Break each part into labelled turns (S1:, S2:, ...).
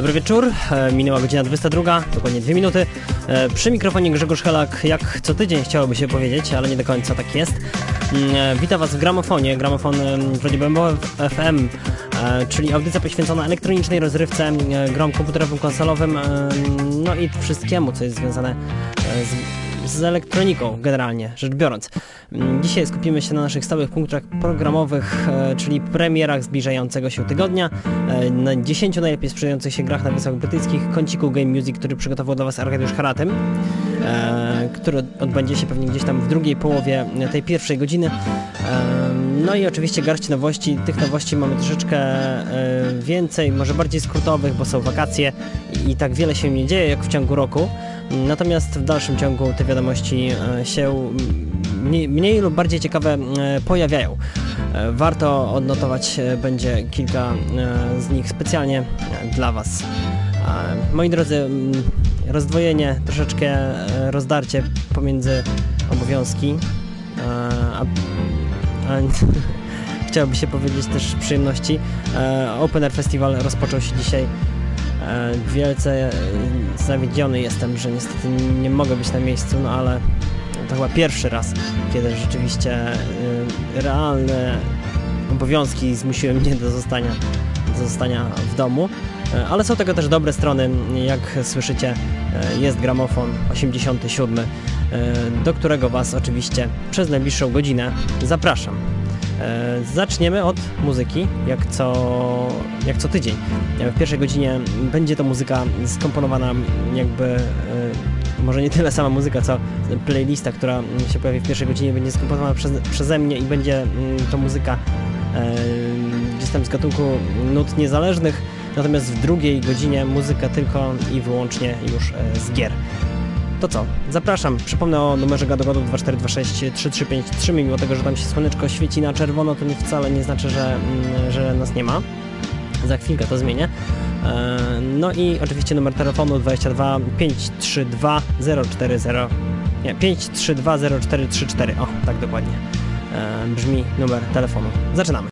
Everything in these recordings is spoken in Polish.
S1: Dobry wieczór, minęła godzina 22, dokładnie 2 minuty. Przy mikrofonie Grzegorz Helak, jak co tydzień chciałoby się powiedzieć, ale nie do końca tak jest. Witam Was w Gramofonie, Gramofon w Radiu BMO FM, czyli audycja poświęcona elektronicznej rozrywce, grom komputerowym, konsolowym, no i wszystkiemu, co jest związane z elektroniką, generalnie rzecz biorąc. Dzisiaj skupimy się na naszych stałych punktach programowych, czyli premierach zbliżającego się tygodnia, na 10 najlepiej sprzedających się grach na Wyspach Brytyjskich, kąciku Game Music, który przygotował dla Was Arkadiusz Haratym, który odbędzie się pewnie gdzieś tam w drugiej połowie tej pierwszej godziny. No i oczywiście garść nowości. Tych nowości mamy troszeczkę więcej, może bardziej skrótowych, bo są wakacje i tak wiele się nie dzieje jak w ciągu roku. Natomiast w dalszym ciągu te wiadomości się mniej lub bardziej ciekawe pojawiają. Warto odnotować będzie kilka z nich specjalnie dla Was. Moi drodzy, rozdwojenie, troszeczkę rozdarcie pomiędzy obowiązki, chciałoby się powiedzieć też przyjemności. Open Air Festival rozpoczął się dzisiaj. Wielce zawiedziony jestem, że niestety nie mogę być na miejscu, no ale to chyba pierwszy raz, kiedy rzeczywiście realne obowiązki zmusiły mnie do zostania w domu. Ale są tego też dobre strony, jak słyszycie, jest Gramofon 87, do którego Was oczywiście przez najbliższą godzinę zapraszam. Zaczniemy od muzyki, jak co tydzień. W pierwszej godzinie będzie to muzyka skomponowana jakby, może nie tyle sama muzyka, co playlista, która się pojawi w pierwszej godzinie, będzie skomponowana przeze mnie i będzie to muzyka gdzieś tam z gatunku nut niezależnych, natomiast w drugiej godzinie muzyka tylko i wyłącznie już z gier. To co? Zapraszam. Przypomnę o numerze gadu-gadu 2426-3353. Mimo tego, że tam się słoneczko świeci na czerwono, to wcale nie znaczy, że nas nie ma. Za chwilkę to zmienię. No i oczywiście numer telefonu 22 532 040. Nie, 532 0434. O, tak dokładnie brzmi numer telefonu. Zaczynamy.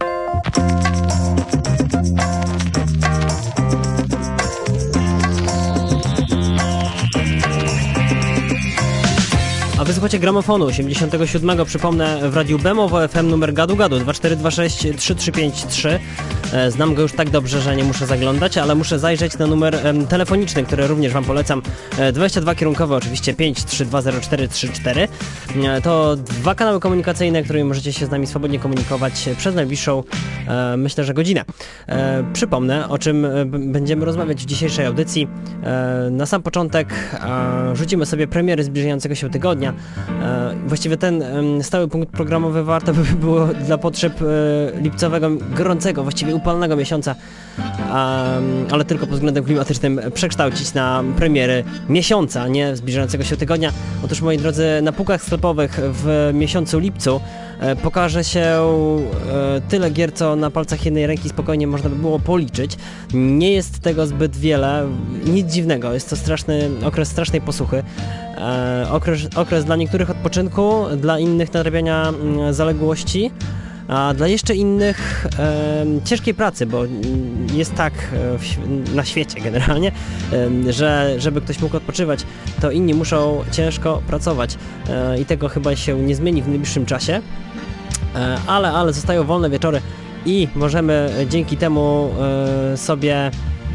S1: A wysłuchacie Gramofonu 87, przypomnę, w Radiu BMO FM numer gadu-gadu 2426-3353. Znam go już tak dobrze, że nie muszę zaglądać, ale muszę zajrzeć na numer telefoniczny, który również Wam polecam. 22 kierunkowe, oczywiście 5320434. To 2 kanały komunikacyjne, którymi możecie się z nami swobodnie komunikować przez najbliższą, myślę, że godzinę. Przypomnę, o czym będziemy rozmawiać w dzisiejszej audycji. Na sam początek rzucimy sobie premiery zbliżającego się tygodnia. Właściwie ten stały punkt programowy warto by było dla potrzeb lipcowego, gorącego, właściwie upalnego miesiąca, ale tylko pod względem klimatycznym przekształcić na premiery miesiąca, nie zbliżającego się tygodnia. Otóż, moi drodzy, na półkach sklepowych w miesiącu lipcu pokaże się tyle gier, co na palcach jednej ręki spokojnie można by było policzyć. Nie jest tego zbyt wiele, nic dziwnego, jest to okres strasznej posłuchy. Okres dla niektórych odpoczynku, dla innych nadrabiania zaległości, a dla jeszcze innych ciężkiej pracy, bo jest tak na świecie generalnie, że żeby ktoś mógł odpoczywać, to inni muszą ciężko pracować i tego chyba się nie zmieni w najbliższym czasie, ale zostają wolne wieczory i możemy dzięki temu sobie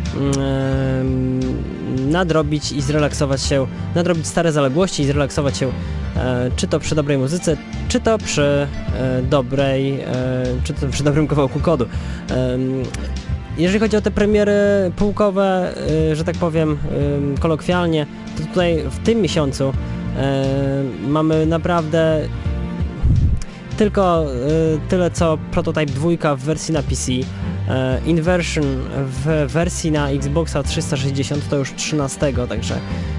S1: nadrobić i zrelaksować się, nadrobić stare zaległości i zrelaksować się, czy to przy dobrej muzyce, czy to przy dobrym kawałku kodu. Jeżeli chodzi o te premiery półkowe, że tak powiem kolokwialnie, to tutaj w tym miesiącu mamy naprawdę tylko tyle co Prototype 2 w wersji na PC, Inversion w wersji na Xboxa 360 to już 13, także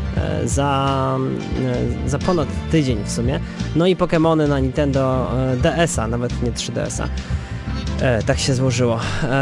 S1: za ponad tydzień w sumie. No i Pokémony na Nintendo DS-a, nawet nie 3DS-a. Tak się złożyło.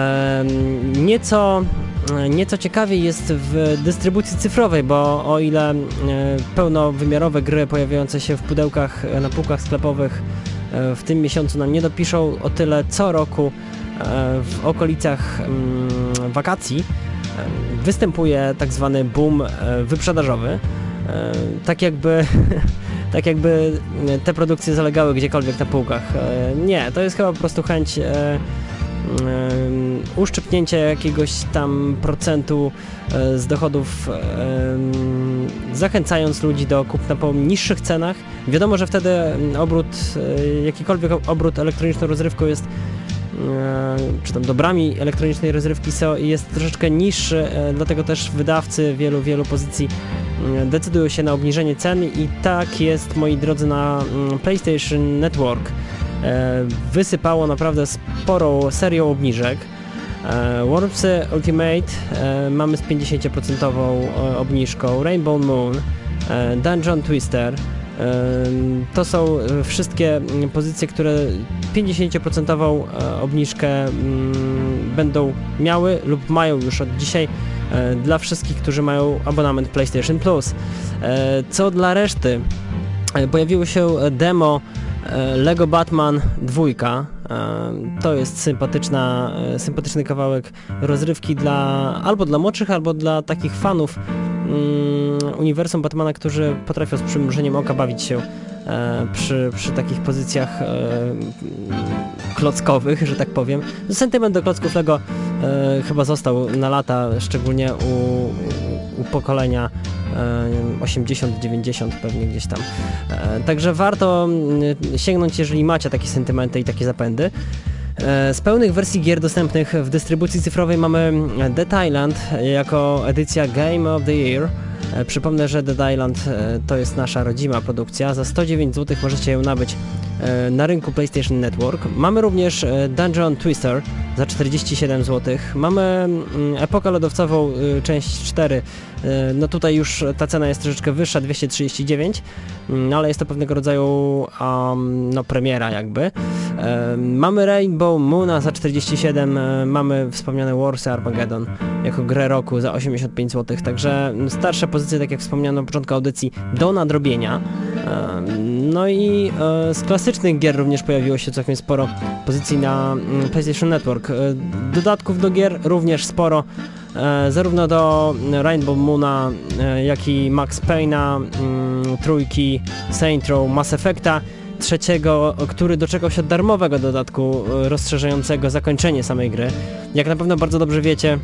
S1: Nieco ciekawiej jest w dystrybucji cyfrowej, bo o ile pełnowymiarowe gry pojawiające się w pudełkach na półkach sklepowych w tym miesiącu nam nie dopiszą, o tyle co roku w okolicach wakacji występuje tak zwany boom wyprzedażowy, tak jakby tak jakby te produkcje zalegały gdziekolwiek na półkach. Nie, to jest chyba po prostu chęć uszczypnięcia jakiegoś tam procentu z dochodów, zachęcając ludzi do kupna po niższych cenach. Wiadomo, że wtedy jakikolwiek obrót elektroniczną rozrywką jest, czy tam dobrami elektronicznej rozrywki jest troszeczkę niższy, dlatego też wydawcy wielu pozycji decydują się na obniżenie cen i tak jest, moi drodzy, na PlayStation Network. Wysypało naprawdę sporą serią obniżek. Wormsy Ultimate mamy z 50% obniżką, Rainbow Moon, Dungeon Twister. To są wszystkie pozycje, które 50% obniżkę będą miały lub mają już od dzisiaj dla wszystkich, którzy mają abonament PlayStation Plus. Co dla reszty, pojawiło się demo Lego Batman 2. To jest sympatyczny kawałek rozrywki albo dla młodszych, albo dla takich fanów uniwersum Batmana, którzy potrafią z przymrużeniem oka bawić się przy takich pozycjach klockowych, że tak powiem. Sentyment do klocków Lego chyba został na lata, szczególnie u pokolenia 80-90 pewnie gdzieś tam. Także warto sięgnąć, jeżeli macie takie sentymenty i takie zapędy. Z pełnych wersji gier dostępnych w dystrybucji cyfrowej mamy Dead Island jako edycja Game of the Year. Przypomnę, że Dead Island to jest nasza rodzima produkcja. Za 109 zł możecie ją nabyć na rynku PlayStation Network. Mamy również Dungeon Twister za 47 zł. Mamy Epokę Lodowcową, część 4. No tutaj już ta cena jest troszeczkę wyższa, 239, ale jest to pewnego rodzaju premiera jakby. Mamy Rainbow Moona za 47, mamy wspomniane Warsy Armageddon jako grę roku za 85 zł, także starsze pozycje, tak jak wspomniano na początku audycji, do nadrobienia. No i z klasycznych gier również pojawiło się całkiem sporo pozycji na PlayStation Network. Dodatków do gier również sporo, zarówno do Rainbow Moona, jak i Max Payne'a, trójki, Saints Row, Mass Effecta trzeciego, który doczekał się darmowego dodatku rozszerzającego zakończenie samej gry. Jak na pewno bardzo dobrze wiecie,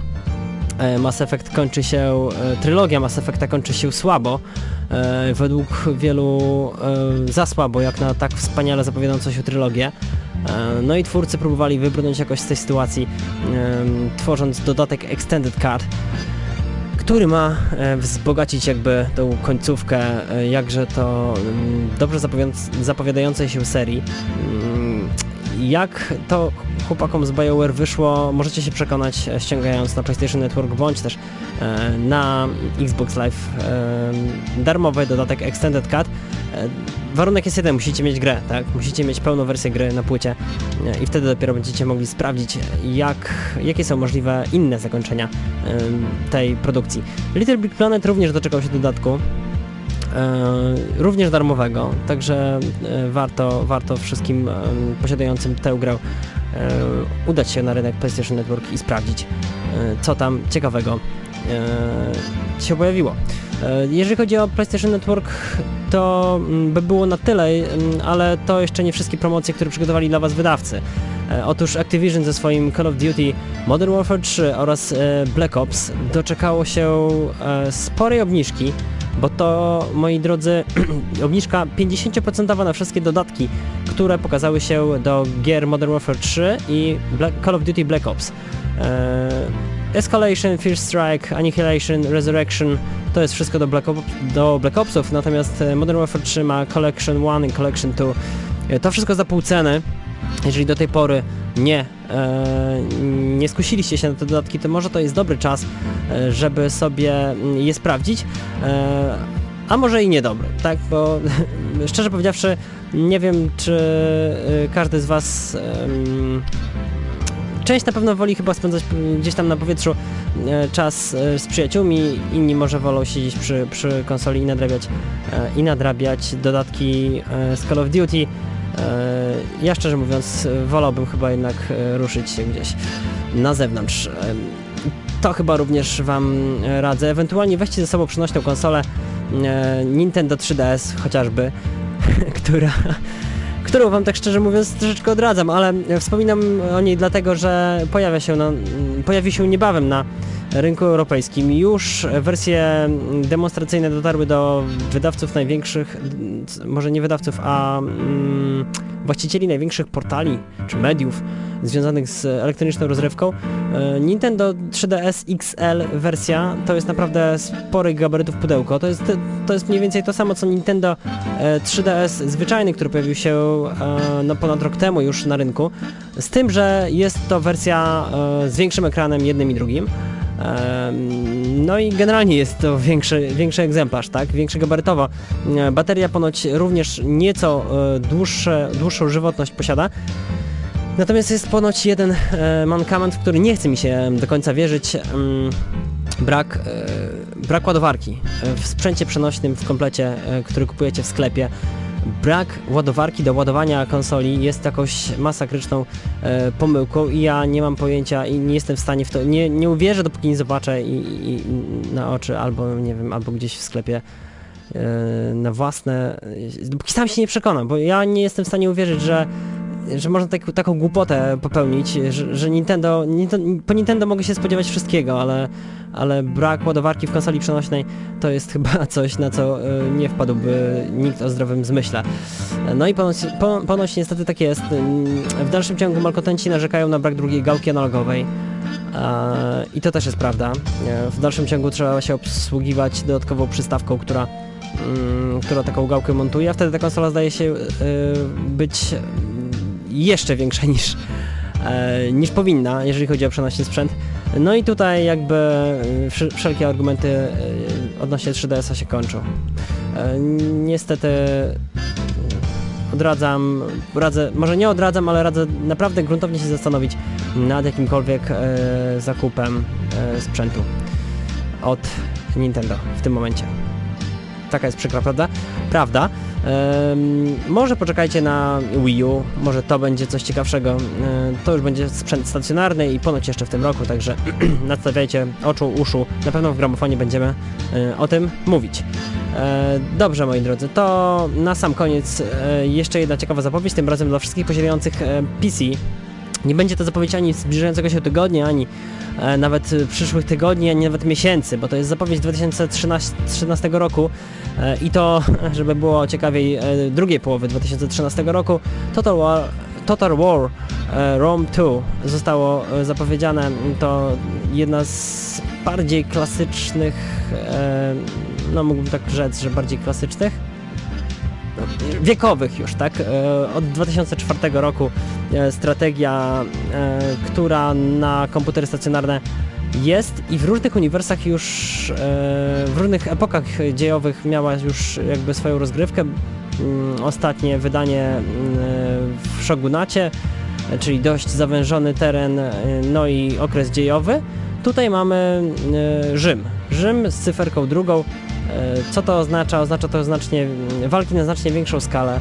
S1: trylogia Mass Effecta kończy się słabo, według wielu za słabo, jak na tak wspaniale zapowiadającą się trylogię. No i twórcy próbowali wybrnąć jakoś z tej sytuacji, tworząc dodatek Extended Cut, który ma wzbogacić jakby tą końcówkę jakże to dobrze zapowiadającej się serii. Jak to chłopakom z BioWare wyszło, możecie się przekonać, ściągając na PlayStation Network bądź też na Xbox Live darmowy dodatek Extended Cut. Warunek jest jeden, musicie mieć grę, tak? Musicie mieć pełną wersję gry na płycie i wtedy dopiero będziecie mogli sprawdzić, jakie są możliwe inne zakończenia tej produkcji. Little Big Planet również doczekał się dodatku, również darmowego, także warto wszystkim posiadającym tę grę udać się na rynek PlayStation Network i sprawdzić, co tam ciekawego się pojawiło. Jeżeli chodzi o PlayStation Network, to by było na tyle, ale to jeszcze nie wszystkie promocje, które przygotowali dla Was wydawcy. Otóż Activision ze swoim Call of Duty Modern Warfare 3 oraz Black Ops doczekało się sporej obniżki, bo to, moi drodzy, obniżka 50% na wszystkie dodatki, które pokazały się do gier Modern Warfare 3 i Call of Duty Black Ops. Escalation, First Strike, Annihilation, Resurrection to jest wszystko do Black Opsów, natomiast Modern Warfare 3 ma Collection 1 i Collection 2. To wszystko za pół ceny. Jeżeli do tej pory nie skusiliście się na te dodatki, to może to jest dobry czas, żeby sobie je sprawdzić, a może i niedobry, tak? Bo szczerze powiedziawszy, nie wiem, czy każdy z Was... Część na pewno woli chyba spędzać gdzieś tam na powietrzu czas z przyjaciółmi, inni może wolą siedzieć przy konsoli i nadrabiać dodatki z Call of Duty. Ja szczerze mówiąc wolałbym chyba jednak ruszyć się gdzieś na zewnątrz. to chyba również wam radzę. Ewentualnie weźcie ze sobą przenośną konsolę Nintendo 3DS chociażby, którą wam tak szczerze mówiąc troszeczkę odradzam, ale wspominam o niej dlatego, że pojawi się niebawem na rynku europejskim. Już wersje demonstracyjne dotarły do wydawców największych, może nie wydawców, a właścicieli największych portali czy mediów związanych z elektroniczną rozrywką. Nintendo 3DS XL wersja to jest naprawdę sporych gabarytów pudełko. To jest mniej więcej to samo co Nintendo 3DS zwyczajny, który pojawił się ponad rok temu już na rynku. Z tym, że jest to wersja z większym ekranem jednym i drugim. No i generalnie jest to większy egzemplarz, tak? Większy gabarytowo. Bateria ponoć również nieco dłuższą żywotność posiada. Natomiast jest ponoć jeden mankament, w który nie chce mi się do końca wierzyć. Brak ładowarki w sprzęcie przenośnym w komplecie, który kupujecie w sklepie. Brak ładowarki do ładowania konsoli jest jakąś masakryczną pomyłką i ja nie mam pojęcia i nie jestem w stanie w to, nie uwierzę, dopóki nie zobaczę i na oczy albo nie wiem, albo gdzieś w sklepie na własne, dopóki sam się nie przekonam, bo ja nie jestem w stanie uwierzyć, że można taką głupotę popełnić, że po Nintendo mogę się spodziewać wszystkiego, ale brak ładowarki w konsoli przenośnej to jest chyba coś, na co nie wpadłby nikt o zdrowym zmyśle. No i ponoć niestety tak jest. W dalszym ciągu malkontenci narzekają na brak drugiej gałki analogowej. I to też jest prawda. W dalszym ciągu trzeba się obsługiwać dodatkową przystawką, która taką gałkę montuje, a wtedy ta konsola zdaje się być jeszcze większa niż powinna, jeżeli chodzi o przenośny sprzęt. No i tutaj jakby wszelkie argumenty odnośnie 3DS-a się kończą. Niestety może nie odradzam, ale radzę naprawdę gruntownie się zastanowić nad jakimkolwiek zakupem sprzętu od Nintendo w tym momencie. Taka jest przykra prawda. Może poczekajcie na Wii U, może to będzie coś ciekawszego. To już będzie sprzęt stacjonarny i ponoć jeszcze w tym roku, także nadstawiajcie oczu, uszu. Na pewno w gramofonie będziemy o tym mówić. Dobrze, moi drodzy, to na sam koniec jeszcze jedna ciekawa zapowiedź, tym razem dla wszystkich posiadających PC. Nie będzie to zapowiedź ani zbliżającego się tygodnia, ani nawet przyszłych tygodni, ani nawet miesięcy, bo to jest zapowiedź 2013 roku i to, żeby było ciekawiej, drugiej połowy 2013 roku Total War Rome 2 zostało zapowiedziane. To jedna z bardziej klasycznych, no mógłbym tak rzec, że bardziej klasycznych, wiekowych już, tak? Od 2004 roku strategia, która na komputery stacjonarne jest i w różnych uniwersach już, w różnych epokach dziejowych miała już jakby swoją rozgrywkę. Ostatnie wydanie w Shogunacie, czyli dość zawężony teren, no i okres dziejowy. Tutaj mamy Rzym z cyferką drugą. Co to oznacza? Oznacza to walki na znacznie większą skalę,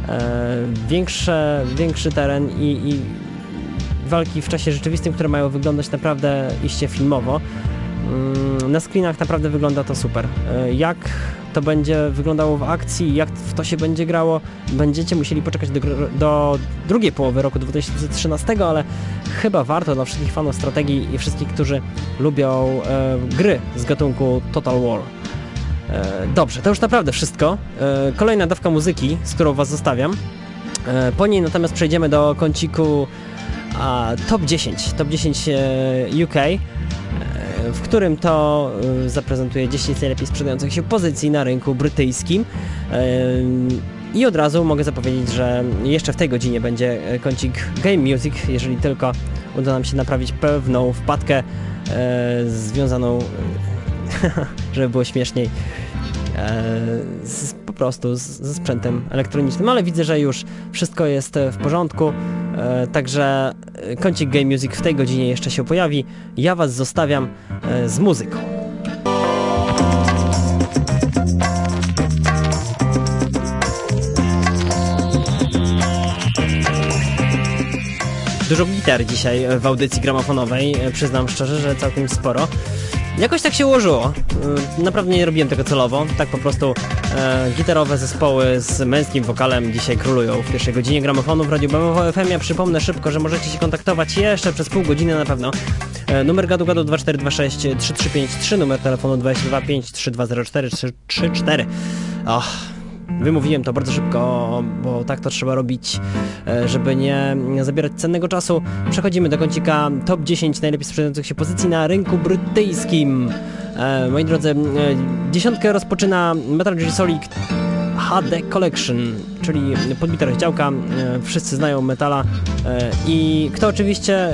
S1: większy teren i walki w czasie rzeczywistym, które mają wyglądać naprawdę iście filmowo. Na screenach naprawdę wygląda to super. Jak to będzie wyglądało w akcji, jak w to się będzie grało, będziecie musieli poczekać do drugiej połowy roku 2013, ale chyba warto dla wszystkich fanów strategii i wszystkich, którzy lubią gry z gatunku Total War. Dobrze, to już naprawdę wszystko. Kolejna dawka muzyki, z którą was zostawiam. Po niej natomiast przejdziemy do kąciku Top 10 UK, w którym to zaprezentuję 10 najlepiej sprzedających się pozycji na rynku brytyjskim. I od razu mogę zapowiedzieć, że jeszcze w tej godzinie będzie kącik Game Music, jeżeli tylko uda nam się naprawić pewną wpadkę związaną, żeby było śmieszniej, po prostu ze sprzętem elektronicznym, ale widzę, że już wszystko jest w porządku, także kącik Game Music w tej godzinie jeszcze się pojawi. Ja was zostawiam z muzyką. Dużo gitar dzisiaj w audycji gramofonowej, przyznam szczerze, że całkiem sporo. Jakoś tak się ułożyło. Naprawdę nie robiłem tego celowo. Tak po prostu gitarowe zespoły z męskim wokalem dzisiaj królują w pierwszej godzinie gramofonu w Radiu BMO FM. Ja przypomnę szybko, że możecie się kontaktować jeszcze przez pół godziny na pewno. Numer gadu 2426 3353, numer telefonu 225 3204 334. Wymówiłem to bardzo szybko, bo tak to trzeba robić, żeby nie zabierać cennego czasu. Przechodzimy do kącika top 10 najlepiej sprzedających się pozycji na rynku brytyjskim. Moi drodzy, dziesiątkę rozpoczyna Metal Gear Solid HD Collection, czyli podbita rozdziałka. Wszyscy znają Metala i kto oczywiście...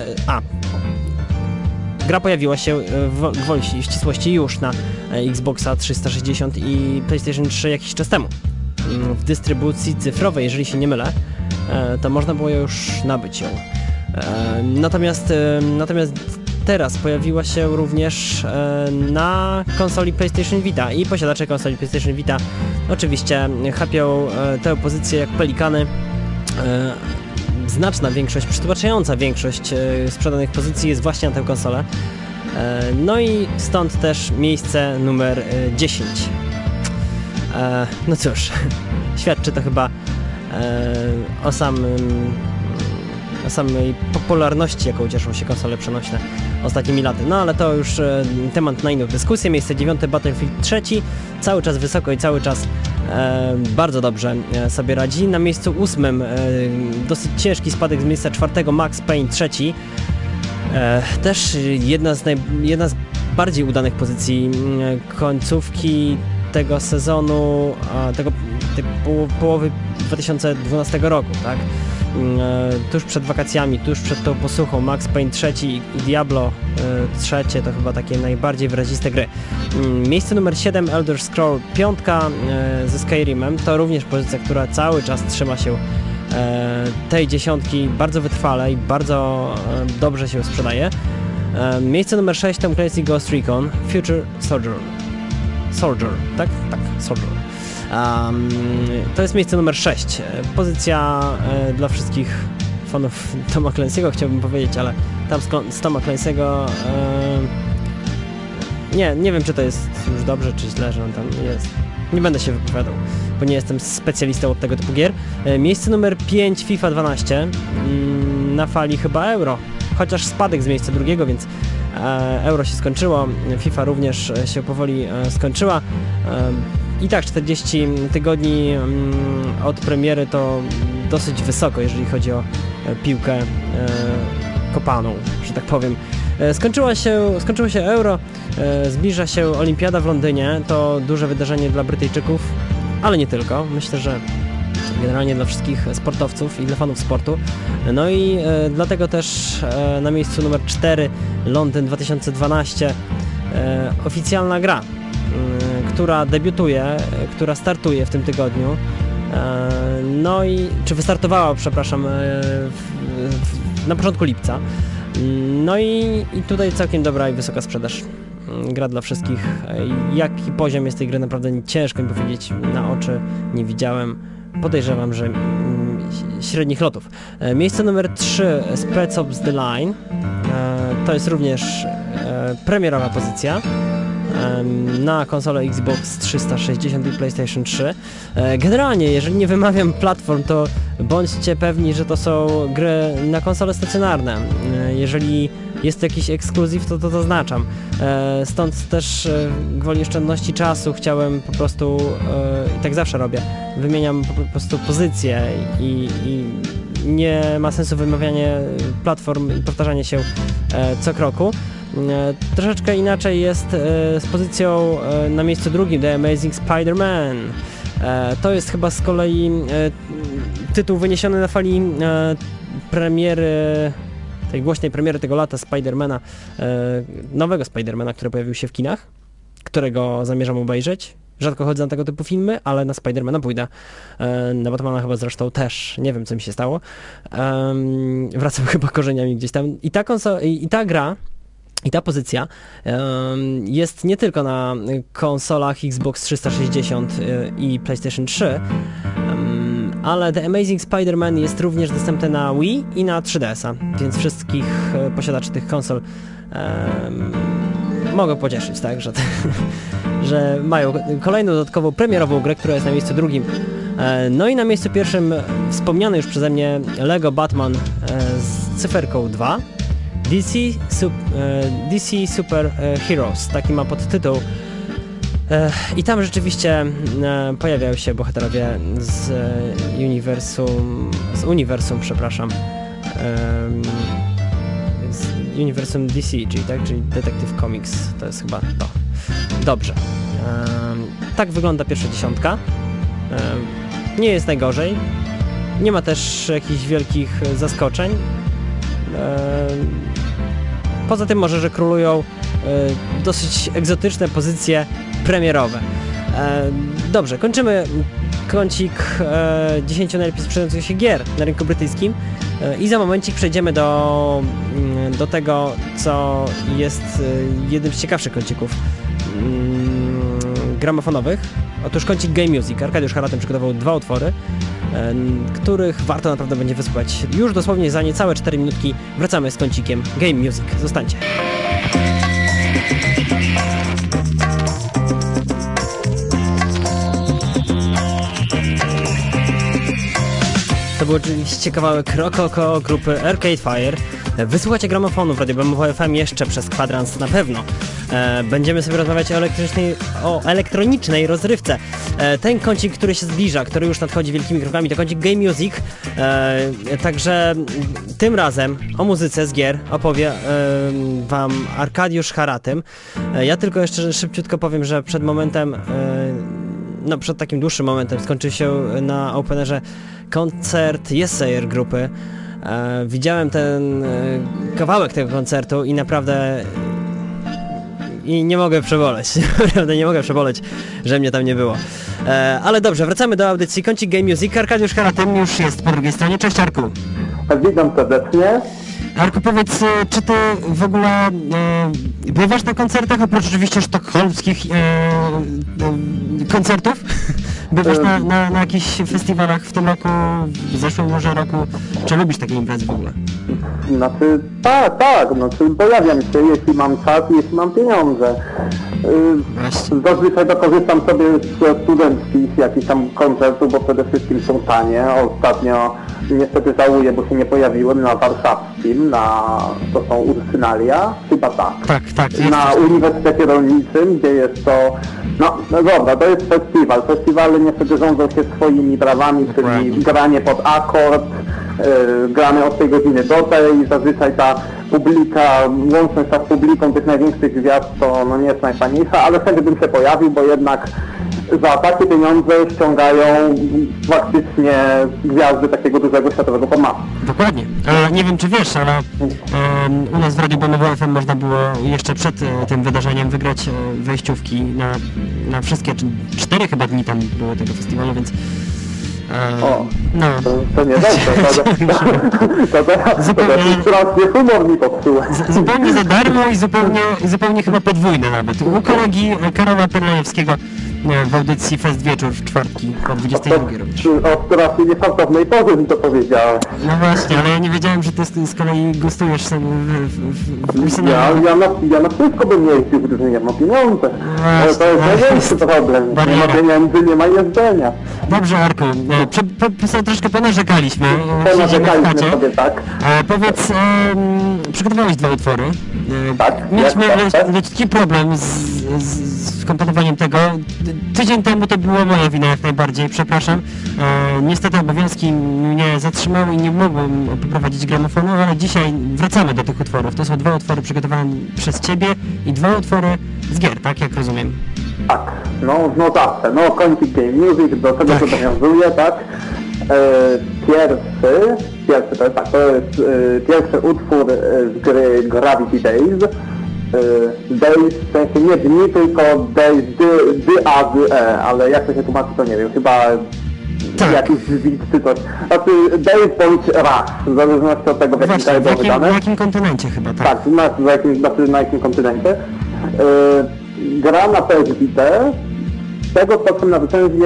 S1: Gra pojawiła się w ścisłości już na Xboxa 360 i PlayStation 3 jakiś czas temu. W dystrybucji cyfrowej, jeżeli się nie mylę, to można było już nabyć ją. Natomiast teraz pojawiła się również na konsoli PlayStation Vita i posiadacze konsoli PlayStation Vita oczywiście chapią tę pozycję jak pelikany. Znaczna większość, przytłaczająca większość sprzedanych pozycji jest właśnie na tę konsolę. No i stąd też miejsce numer 10. No cóż, świadczy to chyba o samej popularności, jaką cieszą się konsole przenośne ostatnimi laty. No ale to już temat na inną dyskusję. Miejsce 9 Battlefield 3, cały czas wysoko i cały czas bardzo dobrze sobie radzi. Na miejscu 8 dosyć ciężki spadek z miejsca 4 Max Payne 3. Też jedna z bardziej udanych pozycji końcówki tego sezonu, tej połowy 2012 roku, tak? Tuż przed wakacjami, tuż przed tą posuchą Max Payne 3 i Diablo 3 to chyba takie najbardziej wyraziste gry. Miejsce numer 7 Elder Scroll 5 ze Skyrimem to również pozycja, która cały czas trzyma się tej dziesiątki bardzo wytrwale i bardzo dobrze się sprzedaje. Miejsce numer 6 Tom Clancy Ghost Recon Future Soldier, tak? Tak, Soldier. To jest miejsce numer 6. Pozycja dla wszystkich fanów Toma Clancy'ego chciałbym powiedzieć, ale tam z Toma Clancy'ego nie wiem, czy to jest już dobrze, czy źle, że on tam jest. Nie będę się wypowiadał, bo nie jestem specjalistą od tego typu gier. Miejsce numer 5 FIFA 12 na fali chyba Euro, chociaż spadek z miejsca drugiego, więc Euro się skończyło, FIFA również się powoli skończyła. I tak 40 tygodni od premiery to dosyć wysoko, jeżeli chodzi o piłkę kopaną, że tak powiem. Skończyło się Euro, zbliża się Olimpiada w Londynie, to duże wydarzenie dla Brytyjczyków, ale nie tylko. Myślę, że generalnie dla wszystkich sportowców i dla fanów sportu. No i dlatego też na miejscu numer 4 Londyn 2012 oficjalna gra, która debiutuje, która startuje w tym tygodniu. No i wystartowała, przepraszam, na początku lipca. No i tutaj całkiem dobra i wysoka sprzedaż. Gra dla wszystkich. Jaki poziom jest tej gry, naprawdę ciężko mi powiedzieć. Na oczy nie widziałem. Podejrzewam, że średnich lotów. Miejsce numer 3 Spec Ops The Line. To jest również premierowa pozycja na konsolę Xbox 360 i PlayStation 3. Generalnie, jeżeli nie wymawiam platform, to bądźcie pewni, że to są gry na konsole stacjonarne. Jeżeli jest to jakiś ekskluzyw, to zaznaczam. Stąd też gwoli oszczędności czasu chciałem po prostu, i tak zawsze robię, wymieniam po prostu pozycje i nie ma sensu wymawianie platform i powtarzanie się co kroku. Troszeczkę inaczej jest z pozycją na miejscu drugim The Amazing Spider-Man. To jest chyba z kolei tytuł wyniesiony na fali tej głośnej premiery tego lata Spider-Mana, nowego Spider-Mana, który pojawił się w kinach, którego zamierzam obejrzeć. Rzadko chodzę na tego typu filmy, ale na Spider-Mana pójdę. Na Batmana chyba zresztą też. Nie wiem, co mi się stało. Wracam chyba korzeniami gdzieś tam. I ta gra, i ta pozycja jest nie tylko na konsolach Xbox 360 i PlayStation 3, ale The Amazing Spider-Man jest również dostępny na Wii i na 3DS-a, więc wszystkich posiadaczy tych konsol mogę pocieszyć, tak, że mają kolejną dodatkową premierową grę, która jest na miejscu drugim. No i na miejscu pierwszym wspomniany już przeze mnie Lego Batman z cyferką 2, DC Super Heroes, taki ma podtytuł. I tam rzeczywiście pojawiają się bohaterowie z uniwersum DC, czyli Detective Comics, to jest chyba to. Dobrze. Tak wygląda pierwsza dziesiątka. Nie jest najgorzej. Nie ma też jakichś wielkich zaskoczeń. Poza tym może, że królują dosyć egzotyczne pozycje premierowe. Dobrze, kończymy kącik 10 najlepiej sprzedających się gier na rynku brytyjskim i za momencik przejdziemy do tego, co jest jednym z ciekawszych kącików gramofonowych. Otóż kącik Game Music. Arkadiusz Haratem przygotował 2 utwory, których warto naprawdę będzie wysłuchać. Już dosłownie za niecałe 4 minutki wracamy z kącikiem Game Music. Zostańcie. To był oczywiście kawałek Rokoko grupy Arcade Fire. Wysłuchacie gramofonu w Radio BMW FM jeszcze przez kwadrans na pewno. Będziemy sobie rozmawiać o elektronicznej rozrywce. Ten kącik, który się zbliża, który już nadchodzi wielkimi krokami, to kącik Game Music. Także tym razem o muzyce z gier opowie wam Arkadiusz Haratym. Ja tylko jeszcze szybciutko powiem, że przed momentem, przed takim dłuższym momentem skończył się na Openerze koncert Yesayer grupy. Widziałem ten kawałek tego koncertu i naprawdę nie mogę przeboleć. Naprawdę nie mogę przeboleć, że mnie tam nie było. Ale dobrze, wracamy do audycji. Kącik Game Music. Arkadiusz Haratym już jest po drugiej stronie. Cześć, Arku.
S2: Witam serdecznie.
S1: Arku, powiedz, czy ty w ogóle bywasz na koncertach, oprócz oczywiście sztokholmskich koncertów? Bywasz na jakichś festiwalach w tym roku, w zeszłym może roku? Czy lubisz takie imprezy w ogóle?
S2: Znaczy, tak, pojawiam się, jeśli mam czas, jeśli mam pieniądze. Zazwyczaj to korzystam sobie z studenckich jakichś tam koncertów, bo przede wszystkim są tanie. Ostatnio niestety żałuję, bo się nie pojawiłem na warszawskim, to są Ursynalia, chyba tak.
S1: Tak.
S2: Na Uniwersytecie Rolniczym, gdzie jest to, dobra, to jest festiwal. Festiwale niestety rządzą się swoimi prawami, czyli granie pod akord, gramy od tej godziny do tej, zazwyczaj ta publika, łączność z publiką tych największych gwiazd to nie jest najfajniejsza, ale chętnie bym się pojawił, bo jednak za takie pieniądze ściągają faktycznie gwiazdy takiego dużego światowego formatu.
S1: Dokładnie. Nie wiem, czy wiesz, ale u nas w Radiu BMW FM można było jeszcze przed tym wydarzeniem wygrać wejściówki na wszystkie, 4 chyba dni tam było tego festiwalu, więc
S2: to nie dobrze, to strasznie humor mi popsuł.
S1: Zupełnie za darmo i zupełnie chyba podwójne nawet. U kolegi Karola Perlejewskiego w audycji Fest Wieczór w czwartki o 22 również.
S2: O strasznie niefartownej porze mi to powiedziałem.
S1: No właśnie, ale ja nie wiedziałem, że ty z kolei gustujesz sobie
S2: Ja na wszystko bym jeździł, gdyż nie ma pieniądze. To jest największy problem. Nie ma pieniędzy, nie ma jeżdżenia.
S1: Dobrze, Arku, troszkę ponarzekaliśmy.
S2: Ponarzekaliśmy sobie, tak.
S1: Powiedz, przygotowałeś 2 utwory.
S2: Tak.
S1: Mieliśmy lekki problem z komponowaniem tego. Tydzień temu to była moja wina jak najbardziej, przepraszam. Niestety obowiązki mnie zatrzymały i nie mogłem poprowadzić gramofonu, ale dzisiaj wracamy do tych utworów. To są 2 utwory przygotowane przez Ciebie i 2 utwory z gier, tak jak rozumiem?
S2: Tak, zawsze, kącik Game Music, do tego się nawiązuje, tak? To jest pierwszy utwór z gry Gravity Days. Days, w sensie nie dni, tylko Days, ale jak to się tłumaczy, to nie wiem, chyba jakiś zwit czy coś. Znaczy Days bądź raz, w zależności od tego, w jakim kraju było wydane.
S1: Na jakim kontynencie chyba, tak?
S2: Tak, na jakim kontynencie. Gra na PS Vita, z tego co na recenzję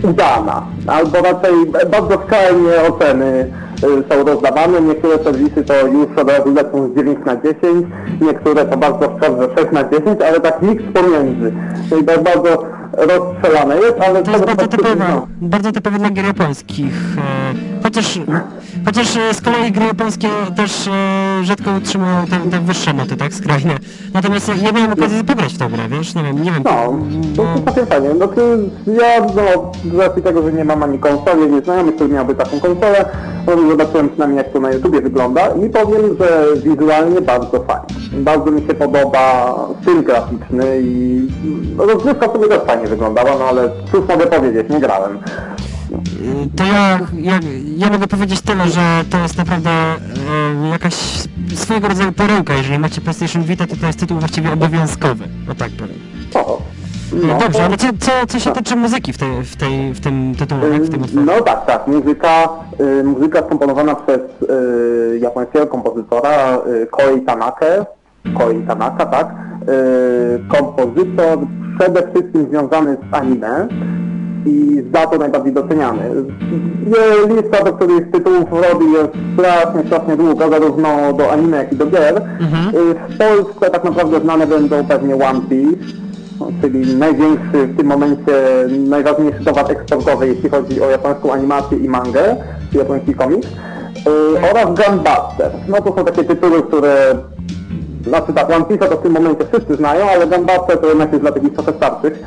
S2: udana, albo raczej bardzo skrajnie oceny są rozdawane. Niektóre serwisy to już od razu lecą z 9 na 10, niektóre to bardzo szczerze 6 na 10, ale tak miks pomiędzy. Czyli to bardzo rozstrzelane jest, ale...
S3: To jest bardzo typowe dla gier japońskich. Chociaż z kolei gry japońskie też rzadko utrzymują te wyższe noty, tak, skrajne. Natomiast ja miałem okazję pograć w tę grę, wiesz, nie wiem.
S2: No, to takie fajnie. Ja, z racji tego, że nie mam ani konsoli, nie znajomych, który miałby taką konsolę, zobaczyłem przynajmniej jak to na YouTubie wygląda i powiem, że wizualnie bardzo fajnie. Bardzo mi się podoba styl graficzny i rozgrywka sobie też fajnie wyglądała, no ale cóż mogę powiedzieć, nie grałem.
S3: To ja mogę powiedzieć tyle, że to jest naprawdę jakaś swojego rodzaju perełka. Jeżeli macie PlayStation Vita, to jest tytuł właściwie obowiązkowy. O tak powiem.
S2: No,
S3: dobrze, ale co się tyczy muzyki w tym tytule, w tym utworze?
S2: No tak. Muzyka skomponowana przez japońskiego kompozytora Koei Tanaka, tak. Kompozytor przede wszystkim związany z anime i za to najbardziej doceniany. Lista, do których tytułów robi, jest strasznie długa, zarówno do anime, jak i do gier. W Polsce tak naprawdę znane będą pewnie One Piece, czyli największy w tym momencie, najważniejszy towar eksportowy, jeśli chodzi o japońską animację i mangę, czy japoński komiks, oraz Gunbuster. No to są takie tytuły, które... Znaczy tak, One Piece'a to w tym momencie wszyscy znają, ale Gunbuster to jednak jest dla takich trochę starszych,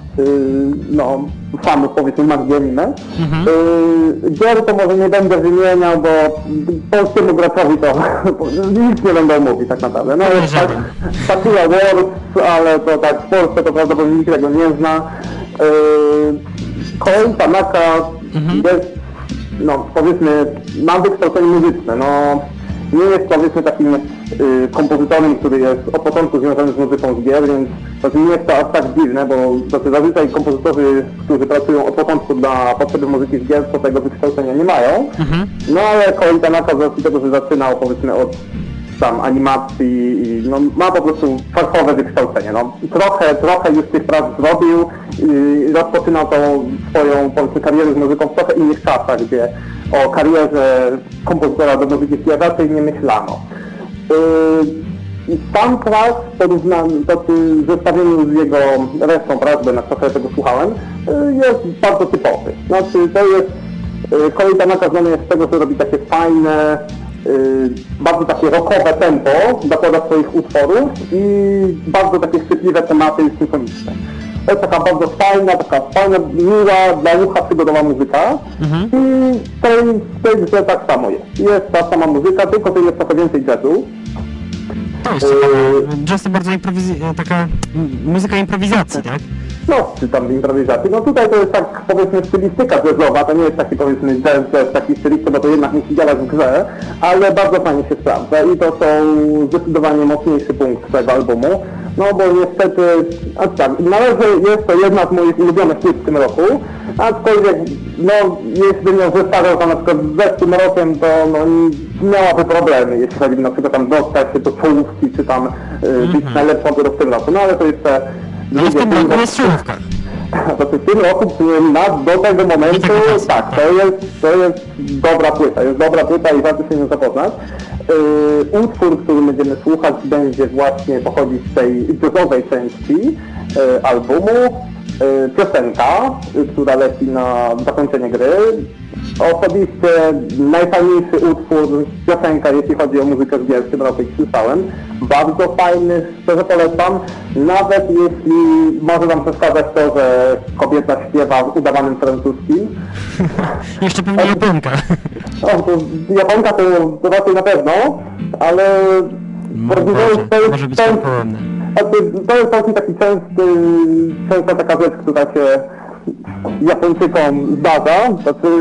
S2: fanów, powiedzmy, mangi anime. Gier to może nie będę wymieniał, bo polskiemu graczowi to nic nie będą mówić tak naprawdę. No jest tak, Sakura Wars, ale to tak w Polsce to prawdopodobnie nikt tego nie zna. Koei Tanaka jest, powiedzmy, ma wykształcenie muzyczne, nie jest, powiedzmy, takim kompozytorem, który jest od początku związany z muzyką z gier, więc nie jest to aż tak dziwne, bo zazwyczaj kompozytorzy, którzy pracują od początku dla potrzeby muzyki z gier, to tego wykształcenia nie mają. No ale Koei Tanaka z racji tego, że zaczynał, powiedzmy, od animacji i ma po prostu fachowe wykształcenie. Trochę już tych prac zrobił i rozpoczynał tą swoją, powiedzmy, karierę z muzyką w trochę innych czasach, gdzie o karierze kompozytora do muzyki raczej nie myślano. I sam track w zestawieniu z jego resztą prac, bo na trochę tego słuchałem, jest bardzo typowy. Znaczy to jest, Koei Tanaka znany jest z tego, że robi takie fajne, bardzo takie rockowe tempo, zakłada swoich utworów i bardzo takie chwytliwe tematy symfoniczne. To jest taka bardzo fajna, miła, dla ucha przygodowa muzyka i w tej grze tak samo jest. Jest ta sama muzyka, tylko to jest trochę więcej jazzu.
S3: To jest jazz to bardzo taka muzyka improwizacji, tak?
S2: Czy tam improwizacji. Tutaj to jest tak, powiedzmy, stylistyka jazzowa, to nie jest taki, powiedzmy, jazz taki stylisty, bo to jednak musi działać w grze, ale bardzo fajnie się sprawdza i to są zdecydowanie mocniejszy punkt tego albumu. Bo niestety, jest to jedna z moich ulubionych płyt w tym roku, aczkolwiek, jeśli ją zestawiał na przykład z zeszłym rokiem, to miałaby problemy, jeśli chodzi na przykład tam dostać się do czołówki, czy tam być najlepszą w tym roku, ale to jeszcze...
S3: W tym roku jest czołówka.
S2: W tym roku, do tego momentu, tak, to jest dobra płyta i warto się nią zapoznać. Utwór, który będziemy słuchać, będzie właśnie pochodzić z tej jazzowej części albumu. Piosenka, która leci na zakończenie gry. Osobiście najfajniejszy utwór, piosenka, jeśli chodzi o muzykę z gier, w tym roku ich słyszałem. Bardzo fajny, szczerze polecam. Nawet jeśli może wam przeszkadzać to, że kobieta śpiewa w udawanym francuskim.
S3: Jeszcze pewnie Japonka.
S2: Japonka to raczej na pewno, ale...
S3: Może być połomne.
S2: To jest właśnie taki częsta taka rzecz, która się Japończykom zdarza,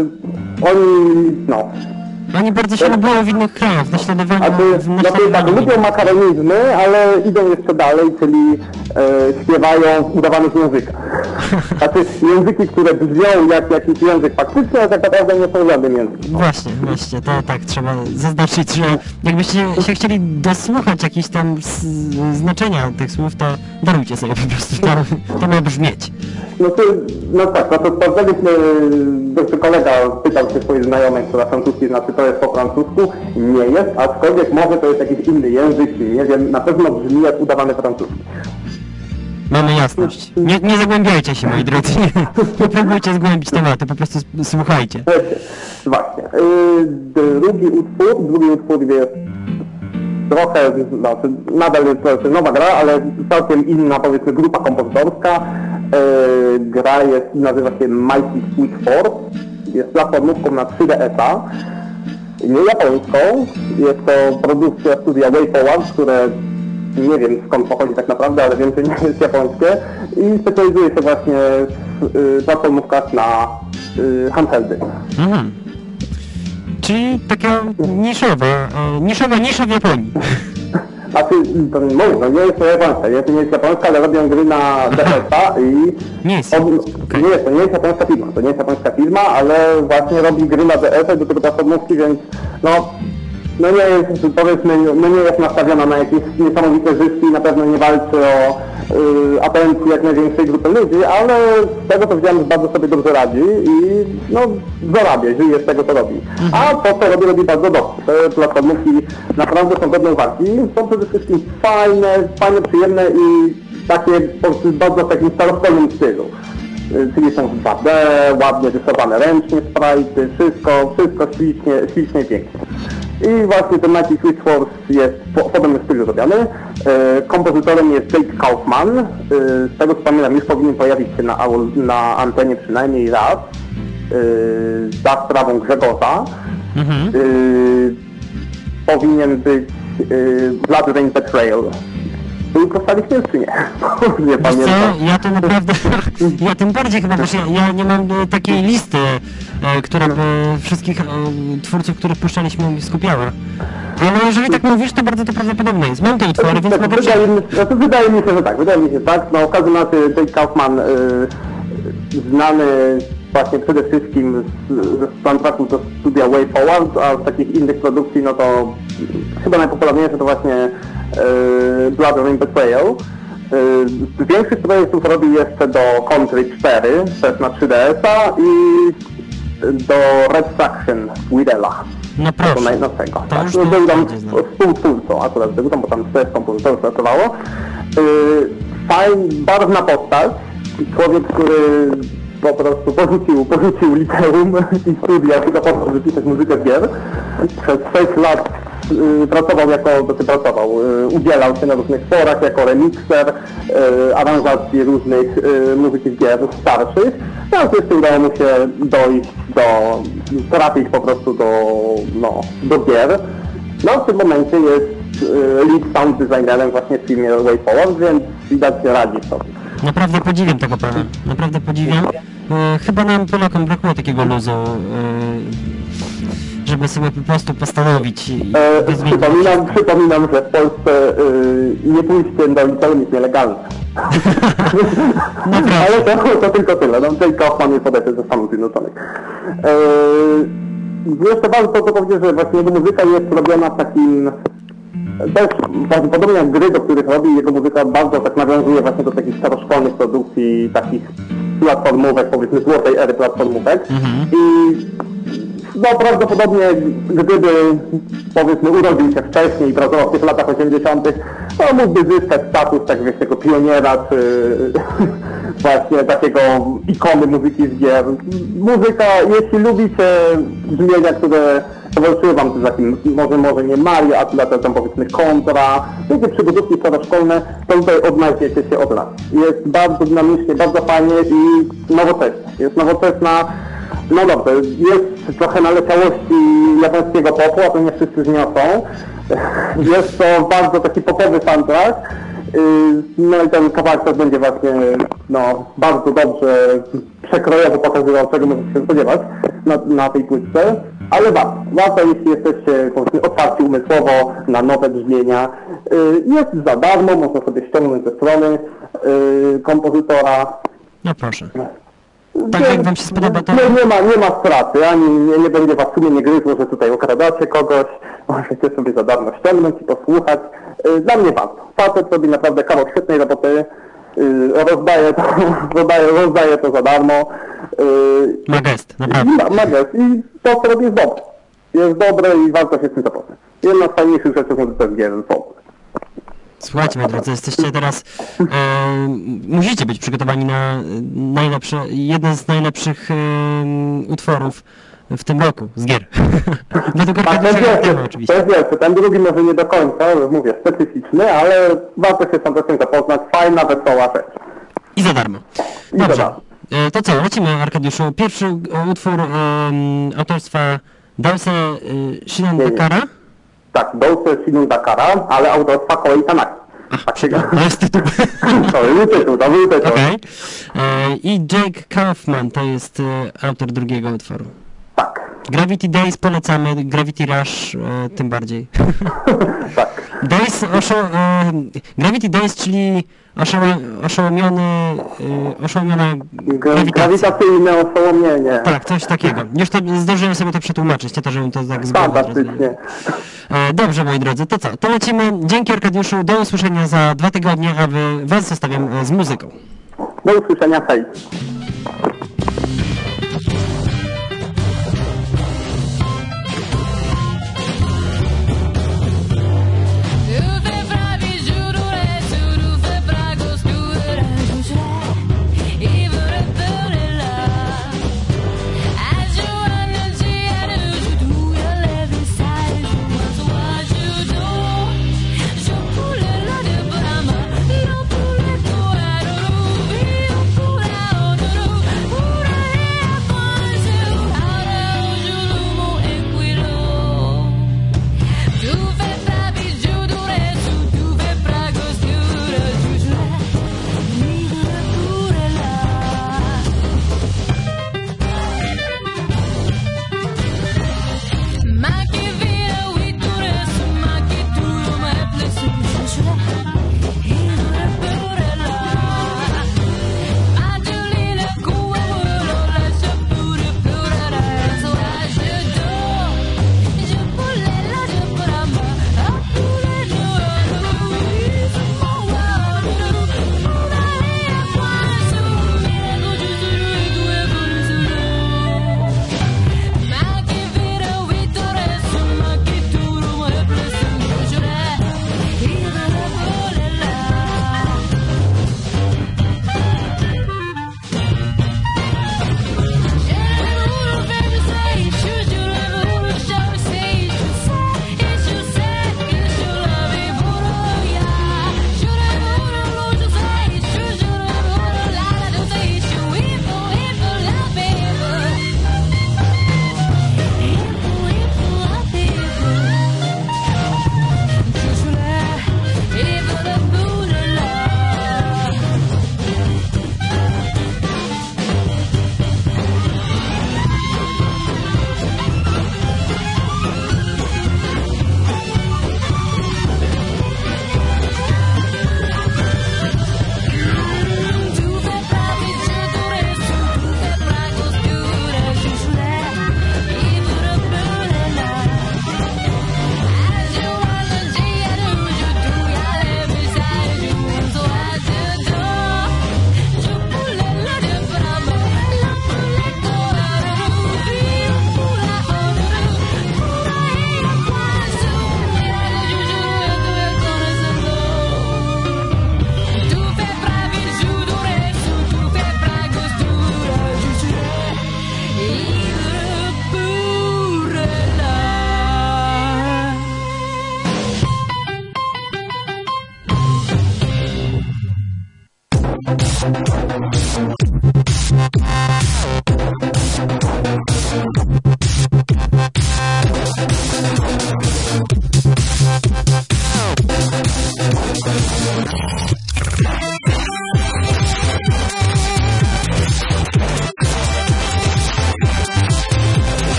S3: Oni bardzo się lubią w innych krajach, naśladowanie...
S2: lubią makaronizmy, ale idą jeszcze dalej, czyli śpiewają w udawanych językach. Znaczy języki, które brzmią jak jakiś język faktyczny, a tak naprawdę nie są żadnym językiem.
S3: Właśnie, to tak trzeba zaznaczyć, że jakbyście się chcieli dosłuchać jakichś tam znaczenia tych słów, to darujcie sobie po prostu, to ma brzmieć.
S2: No tak, no to sprawdzaliśmy, kolega pytał się swojej znajomej, która francuski znaczy, to jest po francusku, nie jest, aczkolwiek może to jest jakiś inny język, nie wiem, na pewno brzmi jak udawany francuski.
S3: Mamy jasność. Nie zagłębiajcie się, moi drodzy, nie próbujcie zgłębić tematu, po prostu słuchajcie.
S2: Właśnie. Drugi utwór jest trochę, nadal jest to nowa gra, ale całkiem inna, powiedzmy, grupa kompozytorska. Gra nazywa się Mighty Switch Force. Jest platformówką na 3DS-a. Nie japońską. Jest to produkcja studia WayForward, które nie wiem skąd pochodzi tak naprawdę, ale wiem, że nie jest japońskie. I specjalizuje się właśnie w platformówkach na handheldy.
S3: Czyli taka nisza w Japonii.
S2: Znaczy, to nie mówię, no nie jest to japońska, nie jest japońska, ale robią gry na DS-a i...
S3: Nie jest
S2: To nie jest japońska firma, ale właśnie robi gry na DS-a do tego platformówki, więc no nie jest, powiedzmy, no nie jest nastawiona na jakieś niesamowite zyski, na pewno nie walczy o atencję jak największej grupy ludzi, ale z tego co widziałem bardzo sobie dobrze radzi i no zarabia, żyje z tego co robi. A to co robi bardzo dobrze. Te platformówki naprawdę są godne uwagi, są przede wszystkim fajne, przyjemne i takie bardzo w takim staroszkolnym stylu. Czyli są w 2D, ładnie rysowane ręcznie sprite'y, wszystko ślicznie pięknie. I właśnie ten Mighty Switch Force jest w podobnym stylu robiony. Kompozytorem jest Jake Kaufman. Z tego co pamiętam, już powinien pojawić się na antenie przynajmniej raz. Za sprawą Grzegorza. Powinien być Blood Rain Betrayal. Tylko stali się czy nie? Nie pamiętam.
S3: Ja to naprawdę, ja tym bardziej chyba, wiesz, ja nie mam takiej listy, która by wszystkich twórców, których puszczaliśmy, skupiała. Ale jeżeli tak mówisz, to bardzo to prawdopodobne jest. Mam te utwory, więc mogę
S2: wydaje mi się, że tak. No w każdym razie Jake Kaufman znany właśnie przede wszystkim z soundtracku do studia WayForward, a z takich innych produkcji, no to chyba najpopularniejsze to właśnie Blood Rain Betrayal. Z większych projektów robi jeszcze do Country 4, też na 3DS-a i do Red Faction Widella.
S3: No proszę.
S2: To najnowszego.
S3: To już
S2: był tam współtwórcą akurat tego, bo tam 4 kompozytorów pracowało. Barwna postać. Człowiek, który po prostu porzucił liceum i studia tylko po to, żeby pisać muzykę z gier. Przez 6 lat udzielał się na różnych forach jako remixer, aranżacji różnych muzyki z gier starszych. No i wreszcie udało mu się trafić po prostu do gier. No w tym momencie jest lead sound designerem właśnie w firmie WayForward, więc widać się radzi sobie.
S3: Naprawdę podziwiam tego pana, naprawdę podziwiam. Chyba nam Polakom brakuje takiego luzu, żeby sobie po prostu postanowić i
S2: przypominam, że w Polsce nie pójście do liceum jest nielegalne. Ale to tylko tyle. No, Jake Kaufman jest podejście ze Stanów Zjednoczonych. Jeszcze warto to powiedzieć, że właśnie jego muzyka jest robiona w takim... Też właśnie podobnie jak gry, do których robi, jego muzyka bardzo tak nawiązuje właśnie do takich staroszkolnych produkcji, takich platformówek, powiedzmy złotej ery platformówek. I no prawdopodobnie gdyby powiedzmy urodził się wcześniej i pracował w tych latach 80., to mógłby zyskać status tak wiesz, tego pioniera, czy właśnie takiego ikony muzyki z gier. Muzyka, jeśli lubicie brzmienia, które towarzyszyły wam z takim, może nie Mario, a tam powiedzmy Contra, takie przygodówki staroszkolne, to tutaj odnajdziecie się od lat. Jest bardzo dynamicznie, bardzo fajnie i nowocześnie. Jest nowoczesna. No dobrze, jest trochę naleciałości japońskiego popu, a to nie wszyscy zniosą. Jest to bardzo taki popowy soundtrack No i ten kawałek też będzie właśnie bardzo dobrze przekrojowo pokazywał, czego możecie się spodziewać na tej płytce. Ale warto, jeśli jesteście powiedzmy otwarci umysłowo na nowe brzmienia. Jest za darmo, można sobie ściągnąć ze strony kompozytora.
S3: No proszę. Tak jak wam się spodoba, to...
S2: Nie ma straty, ani nie będzie was sumienie gryzło, że tutaj okradacie kogoś. Możecie sobie za darmo ściągnąć i posłuchać. Dla mnie warto. Facet robi naprawdę kawał świetnej roboty. Rozdaje to za darmo.
S3: Ma gest, naprawdę.
S2: Ma gest i to, co robi, jest dobre. Jest dobre i warto się z tym zapoznać. Jedna z fajniejszych rzeczy w muzyce jest w ogóle.
S3: Słuchajcie, moi drodzy, jesteście teraz... musicie być przygotowani na jeden z najlepszych utworów w tym roku z gier. Według Arkadiusza oczywiście.
S2: To jest ten drugi może nie do końca, mówię, specyficzny, ale warto się sam z tym zapoznać. Fajna, wesoła rzecz.
S3: I za darmo. Dobrze. To co, lecimy, Arkadiuszu. Pierwszy utwór autorstwa Dause Shinondakara.
S2: Tak, Dause Shinondakara, ale autorstwa Koei Tanaki.
S3: To jest tytuł.
S2: To był tytuł.
S3: Okay. I Jake Kaufman to jest autor drugiego utworu.
S2: Tak.
S3: Gravity Days polecamy, Gravity Rush tym bardziej.
S2: Tak.
S3: Gravity Days, czyli oszołomiona
S2: grawitacyjne oszołomienie.
S3: Tak, coś takiego. Już to zdążyłem sobie to przetłumaczyć, nie to, żebym to tak zgodnie.
S2: Fantastycznie.
S3: Dobrze, moi drodzy, to co? To lecimy. Dzięki, Arkadiuszu, do usłyszenia za 2 tygodnie, a was zostawiam z muzyką.
S2: Do usłyszenia, hej.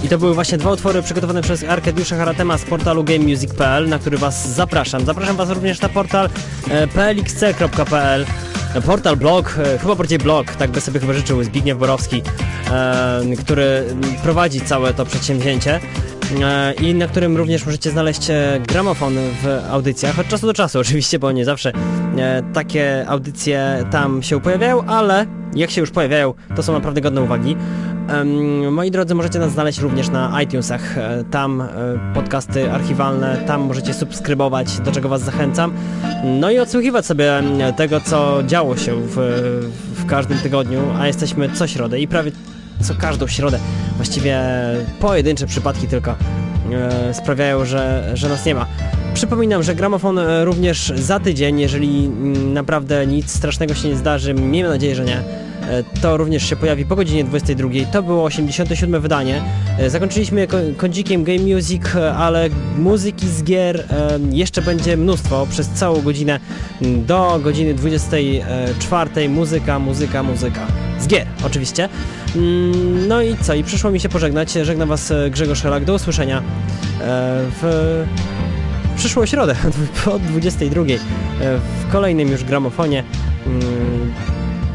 S1: I to były właśnie 2 utwory przygotowane przez Arkadiusza Haratema z portalu gamemusic.pl, na który was zapraszam. Zapraszam was również na portal plxc.pl, portal blog, chyba bardziej blog, tak by sobie chyba życzył Zbigniew Borowski, który prowadzi całe to przedsięwzięcie. I na którym również możecie znaleźć gramofon w audycjach, od czasu do czasu oczywiście, bo nie zawsze takie audycje tam się pojawiają, ale jak się już pojawiają, to są naprawdę godne uwagi. Moi drodzy, możecie nas znaleźć również na iTunesach, tam podcasty archiwalne, tam możecie subskrybować, do czego was zachęcam, no i odsłuchiwać sobie tego, co działo się w każdym tygodniu, a jesteśmy co środę i prawie co każdą środę, właściwie pojedyncze przypadki tylko sprawiają, że nas nie ma. Przypominam, że gramofon również za tydzień, jeżeli naprawdę nic strasznego się nie zdarzy, miejmy nadzieję, że nie, to również się pojawi po godzinie 22. To było 87 wydanie. Zakończyliśmy kącikiem Game Music, ale muzyki z gier jeszcze będzie mnóstwo przez całą godzinę do godziny 24. Muzyka z gier oczywiście. No i co? I przyszło mi się pożegnać. Żegnam was Grzegorz Helak. Do usłyszenia w przyszłą środę po 22 w kolejnym już gramofonie.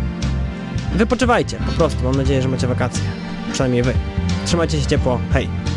S1: Wypoczywajcie po prostu. Mam nadzieję, że macie wakacje. Przynajmniej wy. Trzymajcie się ciepło. Hej!